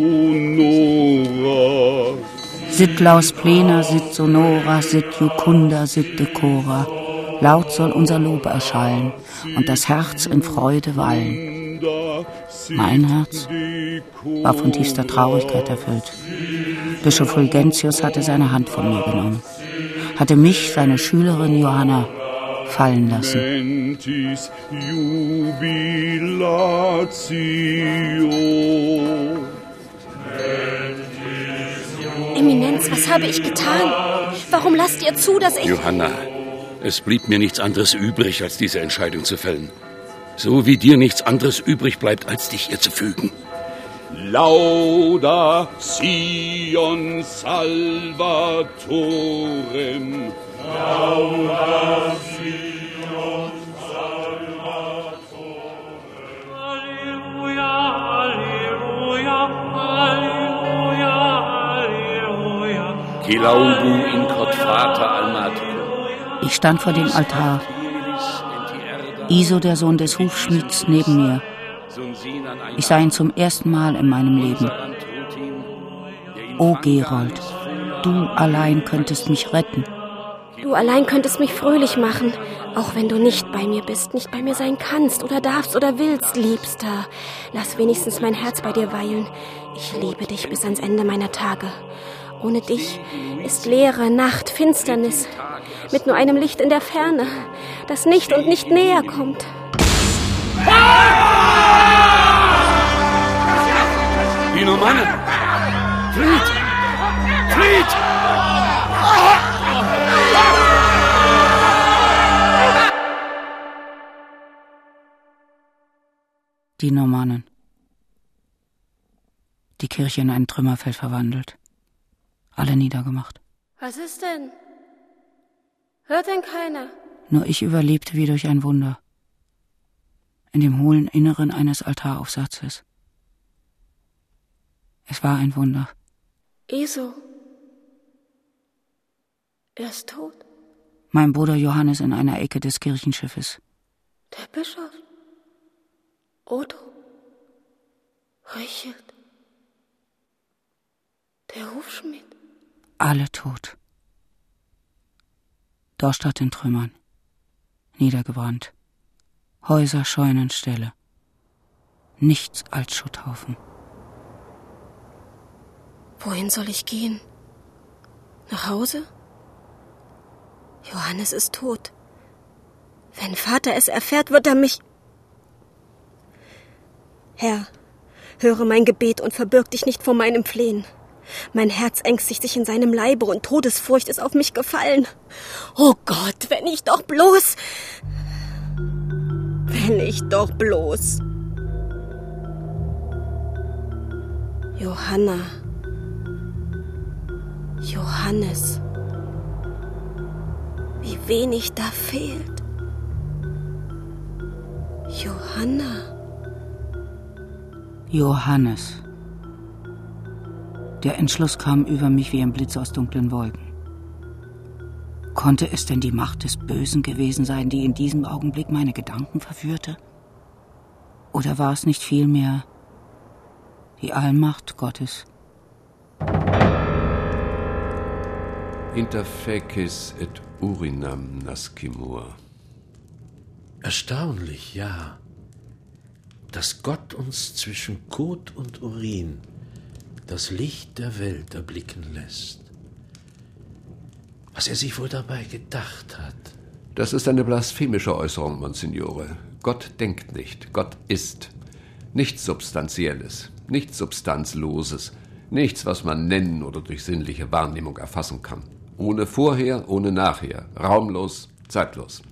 sonora. Sit laus plena, sit sonora, sit jucunda, sit decora. Laut soll unser Lob erschallen und das Herz in Freude wallen. Mein Herz war von tiefster Traurigkeit erfüllt. Bischof Fulgentius hatte seine Hand von mir genommen, hatte mich, seine Schülerin Johanna, fallen lassen. Eminenz, was habe ich getan? Warum lasst ihr zu, dass ich... Johanna, es blieb mir nichts anderes übrig, als diese Entscheidung zu fällen. So wie dir nichts anderes übrig bleibt, als dich ihr zu fügen. Lauda Sion Salvatorem. Lauda Sion Salvatorem. Gelaubu in Cot Frater Almaticum. Ich stand vor dem Altar. Iso, der Sohn des Hufschmieds, neben mir. Ich sah ihn zum ersten Mal in meinem Leben. O Gerold, du allein könntest mich retten. Du allein könntest mich fröhlich machen, auch wenn du nicht bei mir bist, nicht bei mir sein kannst oder darfst oder willst, Liebster. Lass wenigstens mein Herz bei dir weilen. Ich liebe dich bis ans Ende meiner Tage. Ohne dich ist Leere, Nacht, Finsternis, mit nur einem Licht in der Ferne, das nicht und nicht näher kommt. Die Normannen! Flieht! Flieht! Die Normannen. Die Kirche in ein Trümmerfeld verwandelt. Alle niedergemacht. Was ist denn? Hört denn keiner? Nur ich überlebte wie durch ein Wunder. In dem hohlen Inneren eines Altaraufsatzes. Es war ein Wunder. Iso. Er ist tot. Mein Bruder Johannes in einer Ecke des Kirchenschiffes. Der Bischof. Odo. Richard. Der Hufschmied. Alle tot. Dorstadt in Trümmern. Niedergebrannt. Häuser, Scheunen, Ställe. Nichts als Schutthaufen. Wohin soll ich gehen? Nach Hause? Johannes ist tot. Wenn Vater es erfährt, wird er mich... Herr, höre mein Gebet und verbirg dich nicht vor meinem Flehen. Mein Herz ängstigt sich in seinem Leibe und Todesfurcht ist auf mich gefallen. Oh Gott, wenn ich doch bloß... Wenn ich doch bloß... Johanna... Johannes... Wie wenig da fehlt. Johanna... Johannes. Der Entschluss kam über mich wie ein Blitz aus dunklen Wolken. Konnte es denn die Macht des Bösen gewesen sein, die in diesem Augenblick meine Gedanken verführte? Oder war es nicht vielmehr die Allmacht Gottes? Interfecis et urinam nascimur. Erstaunlich, ja, dass Gott uns zwischen Kot und Urin das Licht der Welt erblicken lässt. Was er sich wohl dabei gedacht hat. Das ist eine blasphemische Äußerung, Monsignore. Gott denkt nicht, Gott ist. Nichts Substanzielles, nichts Substanzloses, nichts, was man nennen oder durch sinnliche Wahrnehmung erfassen kann. Ohne Vorher, ohne Nachher, raumlos, zeitlos.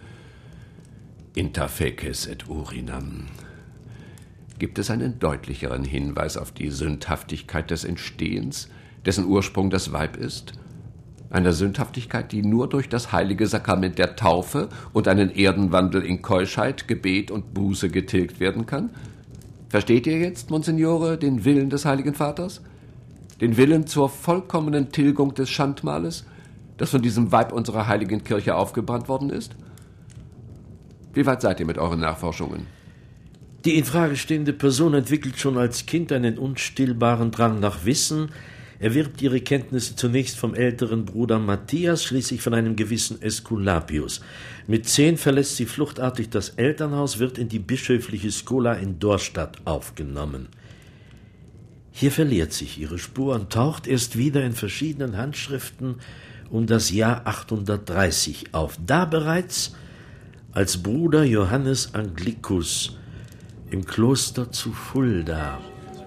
Interfeces et urinam. Gibt es einen deutlicheren Hinweis auf die Sündhaftigkeit des Entstehens, dessen Ursprung das Weib ist? Einer Sündhaftigkeit, die nur durch das heilige Sakrament der Taufe und einen Erdenwandel in Keuschheit, Gebet und Buße getilgt werden kann? Versteht ihr jetzt, Monsignore, den Willen des Heiligen Vaters? Den Willen zur vollkommenen Tilgung des Schandmales, das von diesem Weib unserer heiligen Kirche aufgebrannt worden ist? Wie weit seid ihr mit euren Nachforschungen? Die in Frage stehende Person entwickelt schon als Kind einen unstillbaren Drang nach Wissen, erwirbt ihre Kenntnisse zunächst vom älteren Bruder Matthias, schließlich von einem gewissen Äsculapius. Mit zehn verlässt sie fluchtartig das Elternhaus, wird in die bischöfliche Schola in Dorstadt aufgenommen. Hier verliert sich ihre Spur und taucht erst wieder in verschiedenen Handschriften um das Jahr achthundertdreißig auf, da bereits als Bruder Johannes Anglicus im Kloster zu Fulda.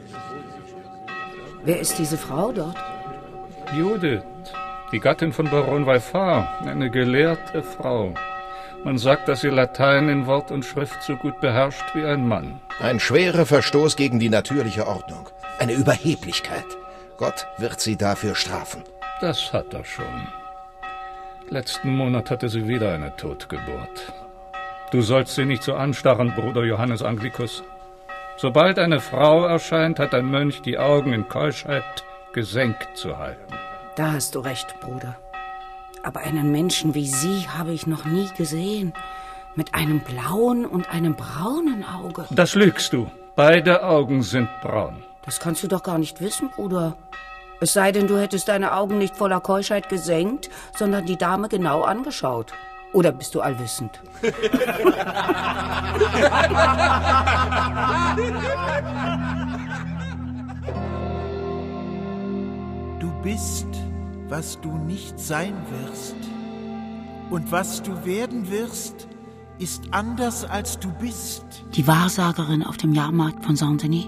Wer ist diese Frau dort? Judith, die Gattin von Baron Vallefar, eine gelehrte Frau. Man sagt, dass sie Latein in Wort und Schrift so gut beherrscht wie ein Mann. Ein schwerer Verstoß gegen die natürliche Ordnung. Eine Überheblichkeit. Gott wird sie dafür strafen. Das hat er schon. Letzten Monat hatte sie wieder eine Totgeburt. Du sollst sie nicht so anstarren, Bruder Johannes Anglicus. Sobald eine Frau erscheint, hat ein Mönch die Augen in Keuschheit gesenkt zu halten. Da hast du recht, Bruder. Aber einen Menschen wie Sie habe ich noch nie gesehen. Mit einem blauen und einem braunen Auge. Das lügst du. Beide Augen sind braun. Das kannst du doch gar nicht wissen, Bruder. Es sei denn, du hättest deine Augen nicht voller Keuschheit gesenkt, sondern die Dame genau angeschaut. Oder bist du allwissend? Du bist, was du nicht sein wirst. Und was du werden wirst, ist anders, als du bist. Die Wahrsagerin auf dem Jahrmarkt von Saint-Denis?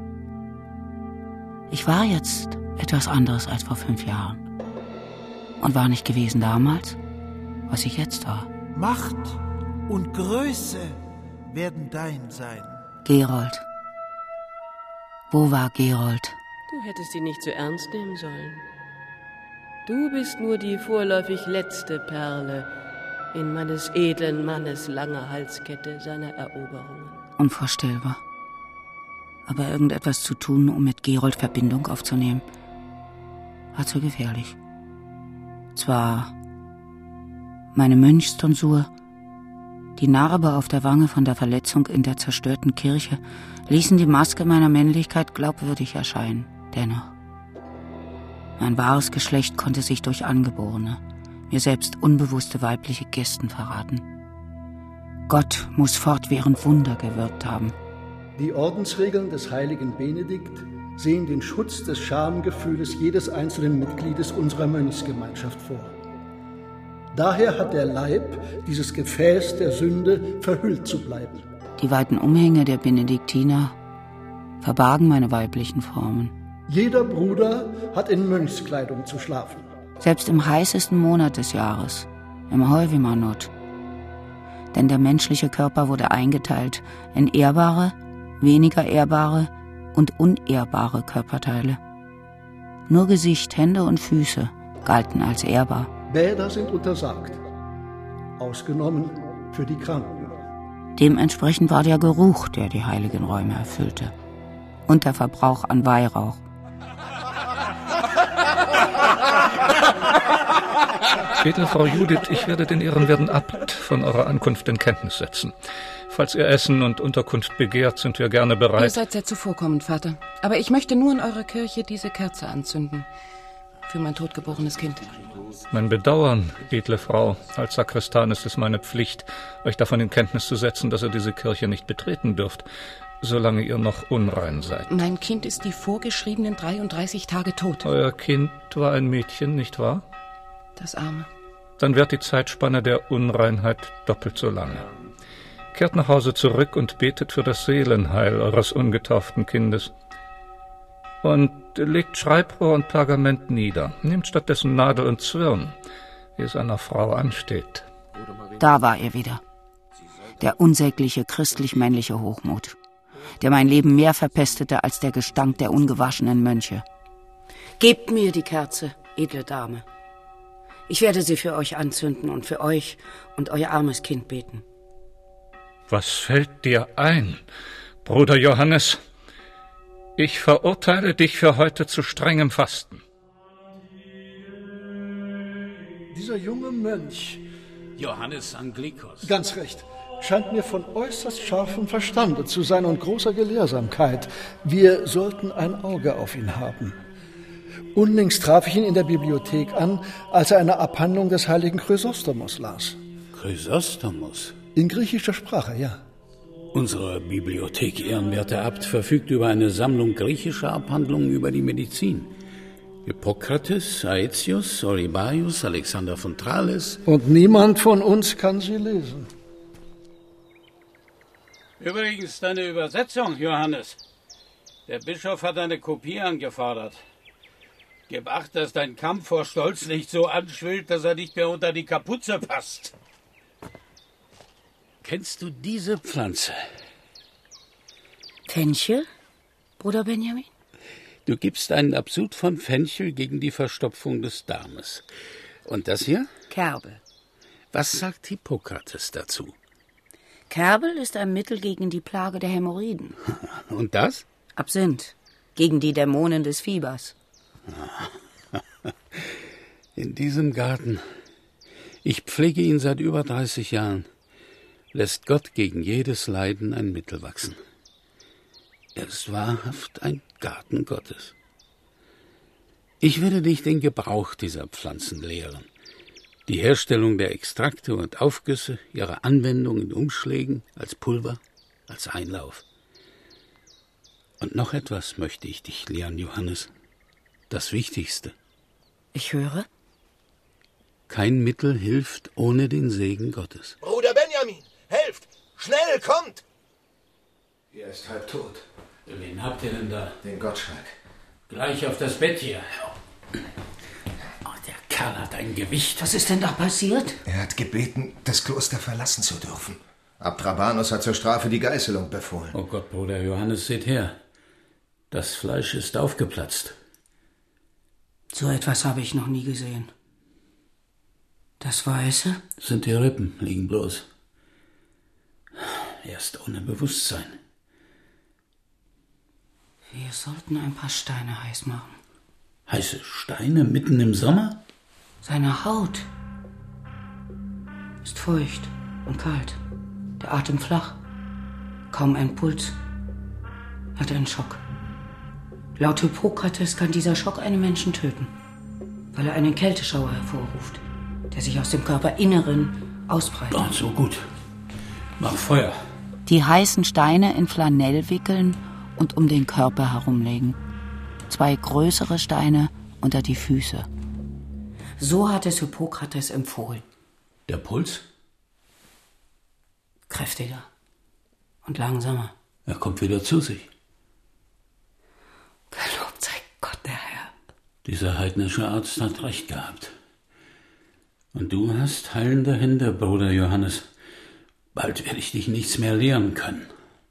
Ich war jetzt etwas anderes als vor fünf Jahren. Und war nicht gewesen damals, was ich jetzt war. Macht und Größe werden dein sein. Gerold. Wo war Gerold? Du hättest ihn nicht so ernst nehmen sollen. Du bist nur die vorläufig letzte Perle in meines edlen Mannes langer Halskette seiner Eroberungen. Unvorstellbar. Aber irgendetwas zu tun, um mit Gerold Verbindung aufzunehmen, war zu gefährlich. Zwar meine Mönchstonsur, die Narbe auf der Wange von der Verletzung in der zerstörten Kirche, ließen die Maske meiner Männlichkeit glaubwürdig erscheinen. Dennoch. Mein wahres Geschlecht konnte sich durch angeborene, mir selbst unbewusste weibliche Gesten verraten. Gott muss fortwährend Wunder gewirkt haben. Die Ordensregeln des heiligen Benedikt sehen den Schutz des Schamgefühles jedes einzelnen Mitgliedes unserer Mönchsgemeinschaft vor. Daher hat der Leib, dieses Gefäß der Sünde, verhüllt zu bleiben. Die weiten Umhänge der Benediktiner verbargen meine weiblichen Formen. Jeder Bruder hat in Mönchskleidung zu schlafen. Selbst im heißesten Monat des Jahres, im Heuwimanot. Denn der menschliche Körper wurde eingeteilt in ehrbare, weniger ehrbare und unehrbare Körperteile. Nur Gesicht, Hände und Füße galten als ehrbar. Bäder sind untersagt, ausgenommen für die Kranken. Dementsprechend war der Geruch, der die heiligen Räume erfüllte. Und der Verbrauch an Weihrauch. Edle Frau Judith, ich werde den ehrenwerten Abt von eurer Ankunft in Kenntnis setzen. Falls ihr Essen und Unterkunft begehrt, sind wir gerne bereit. Ihr seid sehr zuvorkommend, Vater. Aber ich möchte nur in eurer Kirche diese Kerze anzünden. Für mein totgeborenes Kind. Mein Bedauern, edle Frau. Als Sakristan ist es meine Pflicht, euch davon in Kenntnis zu setzen, dass ihr diese Kirche nicht betreten dürft, solange ihr noch unrein seid. Mein Kind ist die vorgeschriebenen dreiunddreißig Tage tot. Euer Kind war ein Mädchen, nicht wahr? Das Arme. Dann währt die Zeitspanne der Unreinheit doppelt so lange. Kehrt nach Hause zurück und betet für das Seelenheil eures ungetauften Kindes. Und legt Schreibrohr und Pergament nieder. Nehmt stattdessen Nadel und Zwirn, wie es einer Frau ansteht. Da war er wieder. Der unsägliche christlich-männliche Hochmut, der mein Leben mehr verpestete als der Gestank der ungewaschenen Mönche. Gebt mir die Kerze, edle Dame. Ich werde sie für euch anzünden und für euch und euer armes Kind beten. Was fällt dir ein, Bruder Johannes? Ich verurteile dich für heute zu strengem Fasten. Dieser junge Mönch, Johannes Anglikos. ganz recht, scheint mir von äußerst scharfem Verstande zu sein und großer Gelehrsamkeit. Wir sollten ein Auge auf ihn haben. Unlängst traf ich ihn in der Bibliothek an, als er eine Abhandlung des heiligen Chrysostomos las. Chrysostomos? In griechischer Sprache, ja. Unsere Bibliothek, ehrenwerter Abt, verfügt über eine Sammlung griechischer Abhandlungen über die Medizin. Hippokrates, Aetius, Oribaius, Alexander von Thales. Und niemand von uns kann sie lesen. Übrigens deine Übersetzung, Johannes. Der Bischof hat eine Kopie angefordert. Gib acht, dass dein Kampf vor Stolz nicht so anschwillt, dass er nicht mehr unter die Kapuze passt. Kennst du diese Pflanze? Fenchel, Bruder Benjamin? Du gibst einen Absud von Fenchel gegen die Verstopfung des Darmes. Und das hier? Kerbel. Was sagt Hippokrates dazu? Kerbel ist ein Mittel gegen die Plage der Hämorrhoiden. Und das? Absinth, gegen die Dämonen des Fiebers. In diesem Garten, ich pflege ihn seit über dreißig Jahren, lässt Gott gegen jedes Leiden ein Mittel wachsen. Er ist wahrhaft ein Garten Gottes. Ich werde dich den Gebrauch dieser Pflanzen lehren, die Herstellung der Extrakte und Aufgüsse, ihre Anwendung in Umschlägen, als Pulver, als Einlauf. Und noch etwas möchte ich dich lehren, Johannes. Das Wichtigste. Ich höre. Kein Mittel hilft ohne den Segen Gottes. Bruder Benjamin, helft! Schnell, kommt! Er ist halb tot. Wen habt ihr denn da? Den Gottschalk. Gleich auf das Bett hier. Oh, der Kerl hat ein Gewicht. Was ist denn da passiert? Er hat gebeten, das Kloster verlassen zu dürfen. Abt Rabanus hat zur Strafe die Geißelung befohlen. Oh Gott, Bruder Johannes, seht her. Das Fleisch ist aufgeplatzt. So etwas habe ich noch nie gesehen. Das Weiße? Sind die Rippen, liegen bloß. Er ist ohne Bewusstsein. Wir sollten ein paar Steine heiß machen. Heiße Steine mitten im Sommer? Seine Haut ist feucht und kalt. Der Atem flach. Kaum ein Puls. Hat einen Schock. Laut Hippokrates kann dieser Schock einen Menschen töten, weil er einen Kälteschauer hervorruft, der sich aus dem Körperinneren ausbreitet. Oh, so gut. Mach Feuer. Die heißen Steine in Flanell wickeln und um den Körper herumlegen. Zwei größere Steine unter die Füße. So hat es Hippokrates empfohlen. Der Puls? Kräftiger und langsamer. Er kommt wieder zu sich. Gelobt sei Gott, der Herr. Dieser heidnische Arzt hat recht gehabt. Und du hast heilende Hände, Bruder Johannes. Bald werde ich dich nichts mehr lehren können.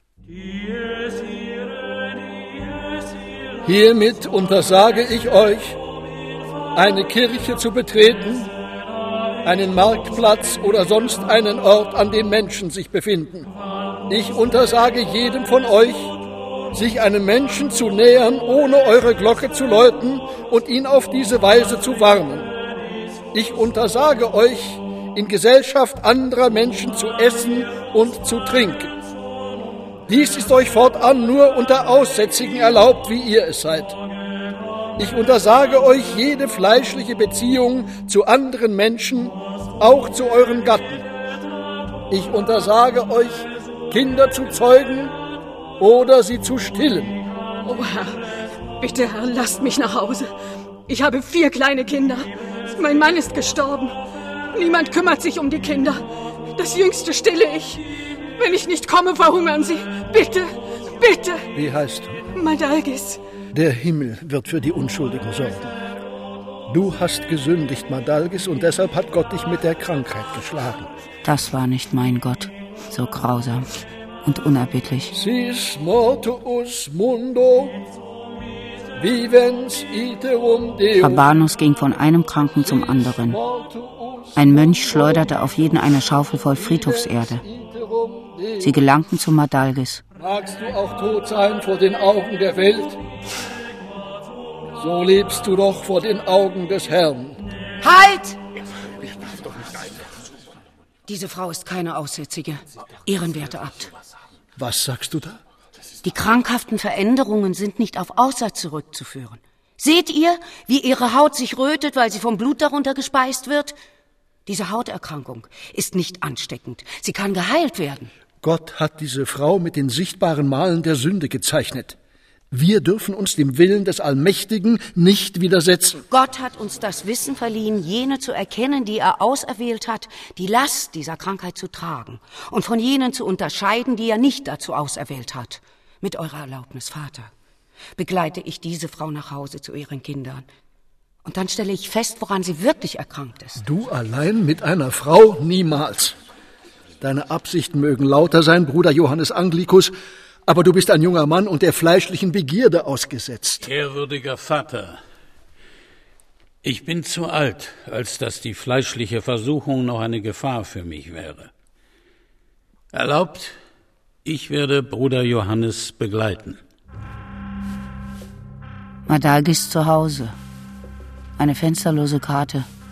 Hiermit untersage ich euch, eine Kirche zu betreten, einen Marktplatz oder sonst einen Ort, an dem Menschen sich befinden. Ich untersage jedem von euch, sich einem Menschen zu nähern, ohne eure Glocke zu läuten und ihn auf diese Weise zu warnen. Ich untersage euch, in Gesellschaft anderer Menschen zu essen und zu trinken. Dies ist euch fortan nur unter Aussätzigen erlaubt, wie ihr es seid. Ich untersage euch jede fleischliche Beziehung zu anderen Menschen, auch zu euren Gatten. Ich untersage euch, Kinder zu zeugen oder sie zu stillen. Oh Herr, bitte Herr, lasst mich nach Hause. Ich habe vier kleine Kinder. Mein Mann ist gestorben. Niemand kümmert sich um die Kinder. Das Jüngste stille ich. Wenn ich nicht komme, verhungern sie. Bitte, bitte. Wie heißt du? Madalgis. Der Himmel wird für die Unschuldigen sorgen. Du hast gesündigt, Madalgis, und deshalb hat Gott dich mit der Krankheit geschlagen. Das war nicht mein Gott. So grausam und unerbittlich. Sis mortuus mundo, vivens iterum Deum. Rabanus ging von einem Kranken zum anderen. Ein Mönch schleuderte auf jeden eine Schaufel voll Friedhofserde. Sie gelangten zu Madalgis. Magst du auch tot sein vor den Augen der Welt? So lebst du doch vor den Augen des Herrn. Halt! Diese Frau ist keine Aussätzige. Ehrenwerte Abt. Was sagst du da? Die krankhaften Veränderungen sind nicht auf Aussatz zurückzuführen. Seht ihr, wie ihre Haut sich rötet, weil sie vom Blut darunter gespeist wird? Diese Hauterkrankung ist nicht ansteckend. Sie kann geheilt werden. Gott hat diese Frau mit den sichtbaren Malen der Sünde gezeichnet. Wir dürfen uns dem Willen des Allmächtigen nicht widersetzen. Gott hat uns das Wissen verliehen, jene zu erkennen, die er auserwählt hat, die Last dieser Krankheit zu tragen und von jenen zu unterscheiden, die er nicht dazu auserwählt hat. Mit eurer Erlaubnis, Vater, begleite ich diese Frau nach Hause zu ihren Kindern. Und dann stelle ich fest, woran sie wirklich erkrankt ist. Du allein mit einer Frau? Niemals. Deine Absichten mögen lauter sein, Bruder Johannes Anglicus, aber du bist ein junger Mann und der fleischlichen Begierde ausgesetzt. Ehrwürdiger Vater, ich bin zu alt, als dass die fleischliche Versuchung noch eine Gefahr für mich wäre. Erlaubt, ich werde Bruder Johannes begleiten. Madalgis zu Hause. Eine fensterlose Karte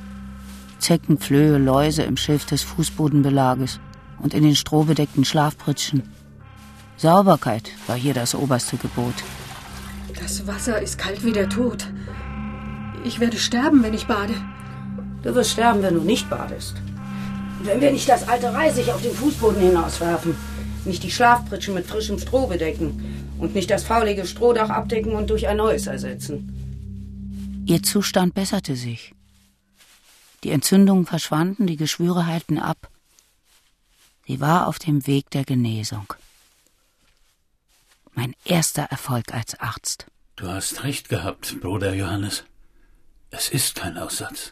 Zecken, Flöhe, Läuse im Schilf des Fußbodenbelages und in den strohbedeckten Schlafpritschen. Sauberkeit war hier das oberste Gebot. Das Wasser ist kalt wie der Tod. Ich werde sterben, wenn ich bade. Du wirst sterben, wenn du nicht badest. Wenn wir nicht das alte Reisig auf den Fußboden hinauswerfen, nicht die Schlafpritschen mit frischem Stroh bedecken und nicht das faulige Strohdach abdecken und durch ein neues ersetzen. Ihr Zustand besserte sich. Die Entzündungen verschwanden, die Geschwüre heilten ab. Sie war auf dem Weg der Genesung. Mein erster Erfolg als Arzt. Du hast recht gehabt, Bruder Johannes. Es ist kein Aussatz.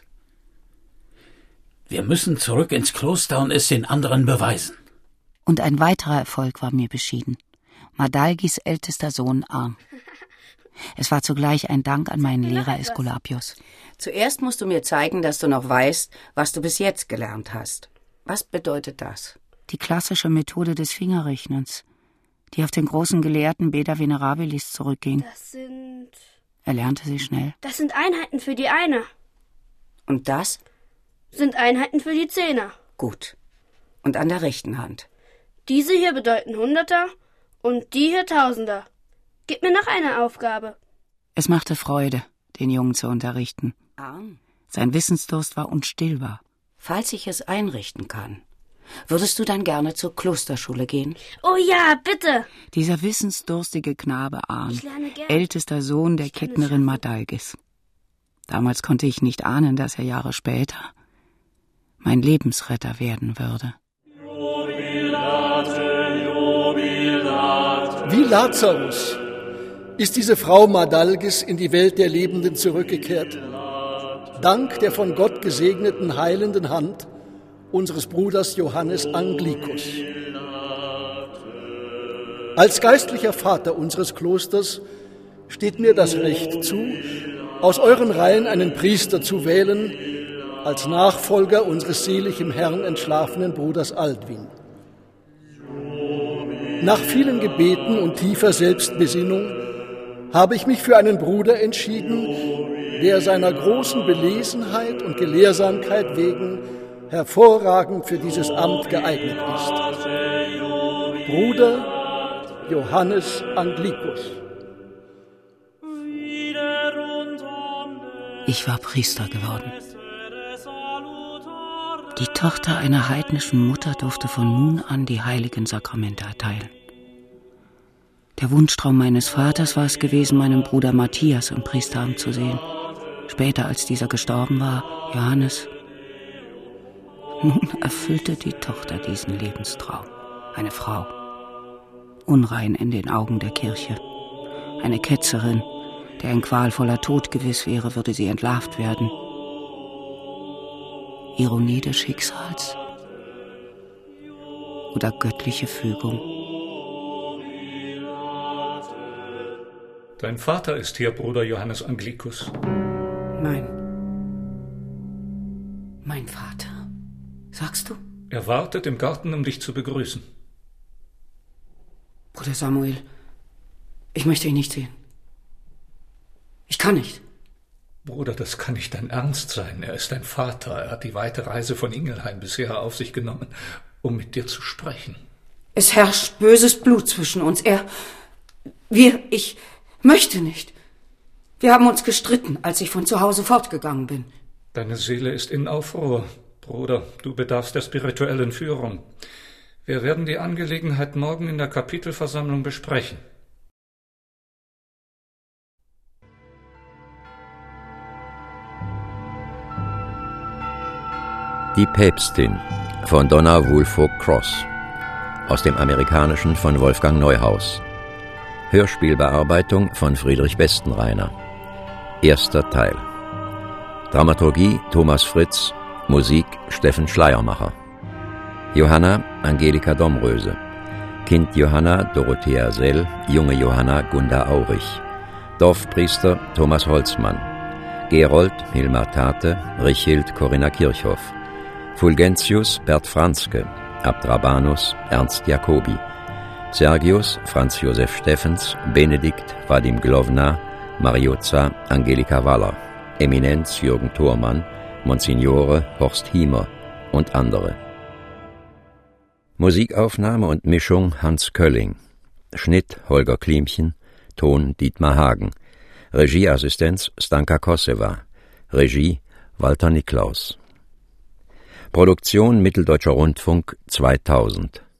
Wir müssen zurück ins Kloster und es den anderen beweisen. Und ein weiterer Erfolg war mir beschieden. Madalgis ältester Sohn Arn. Es war zugleich ein Dank an meinen Lehrer Aeskulapios. Zuerst musst du mir zeigen, dass du noch weißt, was du bis jetzt gelernt hast. Was bedeutet das? Die klassische Methode des Fingerrechnens, die auf den großen Gelehrten Beda Venerabilis zurückging. Das sind... Er lernte sie schnell. Das sind Einheiten für die Einer. Und das? Sind Einheiten für die Zehner. Gut. Und an der rechten Hand? Diese hier bedeuten Hunderter und die hier Tausender. Gib mir noch eine Aufgabe. Es machte Freude, den Jungen zu unterrichten. Sein Wissensdurst war unstillbar. Falls ich es einrichten kann, würdest du dann gerne zur Klosterschule gehen? Oh ja, bitte! Dieser wissensdurstige Knabe Arn, ältester Sohn der Kettnerin Madalgis. Damals konnte ich nicht ahnen, dass er Jahre später mein Lebensretter werden würde. Wie Lazarus ist diese Frau Madalgis in die Welt der Lebenden zurückgekehrt. Dank der von Gott gesegneten heilenden Hand unseres Bruders Johannes Anglicus. Als geistlicher Vater unseres Klosters steht mir das Recht zu, aus euren Reihen einen Priester zu wählen, als Nachfolger unseres selig im Herrn entschlafenen Bruders Aldwin. Nach vielen Gebeten und tiefer Selbstbesinnung habe ich mich für einen Bruder entschieden, der seiner großen Belesenheit und Gelehrsamkeit wegen hervorragend für dieses Amt geeignet ist. Bruder Johannes Anglicus. Ich war Priester geworden. Die Tochter einer heidnischen Mutter durfte von nun an die heiligen Sakramente erteilen. Der Wunschtraum meines Vaters war es gewesen, meinen Bruder Matthias im Priesteramt zu sehen. Später, als dieser gestorben war, Johannes. Nun erfüllte die Tochter diesen Lebenstraum. Eine Frau, unrein in den Augen der Kirche. Eine Ketzerin, der ein qualvoller Tod gewiss wäre, würde sie entlarvt werden. Ironie des Schicksals oder göttliche Fügung? Dein Vater ist hier, Bruder Johannes Anglicus. Nein. Mein Vater. Sagst du? Er wartet im Garten, um dich zu begrüßen. Bruder Samuel, ich möchte ihn nicht sehen. Ich kann nicht. Bruder, das kann nicht dein Ernst sein. Er ist dein Vater. Er hat die weite Reise von Ingelheim bisher auf sich genommen, um mit dir zu sprechen. Es herrscht böses Blut zwischen uns. Er... Wir... Ich möchte nicht. Wir haben uns gestritten, als ich von zu Hause fortgegangen bin. Deine Seele ist in Aufruhr. Bruder, du bedarfst der spirituellen Führung. Wir werden die Angelegenheit morgen in der Kapitelversammlung besprechen. Die Päpstin von Donna Wulfo Cross, aus dem Amerikanischen von Wolfgang Neuhaus. Hörspielbearbeitung von Friedrich Bestenreiner. Erster Teil. Dramaturgie Thomas Fritz, Musik Steffen Schleiermacher. Johanna Angelika Domröse. Kind Johanna Dorothea Sell, junge Johanna Gunda Aurich. Dorfpriester Thomas Holzmann. Gerold Hilmar Tate, Richild Corinna Kirchhoff. Fulgentius Bert Franzke, Abdrabanus Ernst Jacobi, Sergius Franz Josef Steffens, Benedikt Vadim Glovna, Mariozza Angelika Waller, Eminenz Jürgen Thormann, Monsignore Horst Hiemer und andere. Musikaufnahme und Mischung Hans Kölling, Schnitt Holger Klimchen, Ton Dietmar Hagen, Regieassistenz Stanka Kosseva, Regie Walter Niklaus. Produktion Mitteldeutscher Rundfunk zweitausend.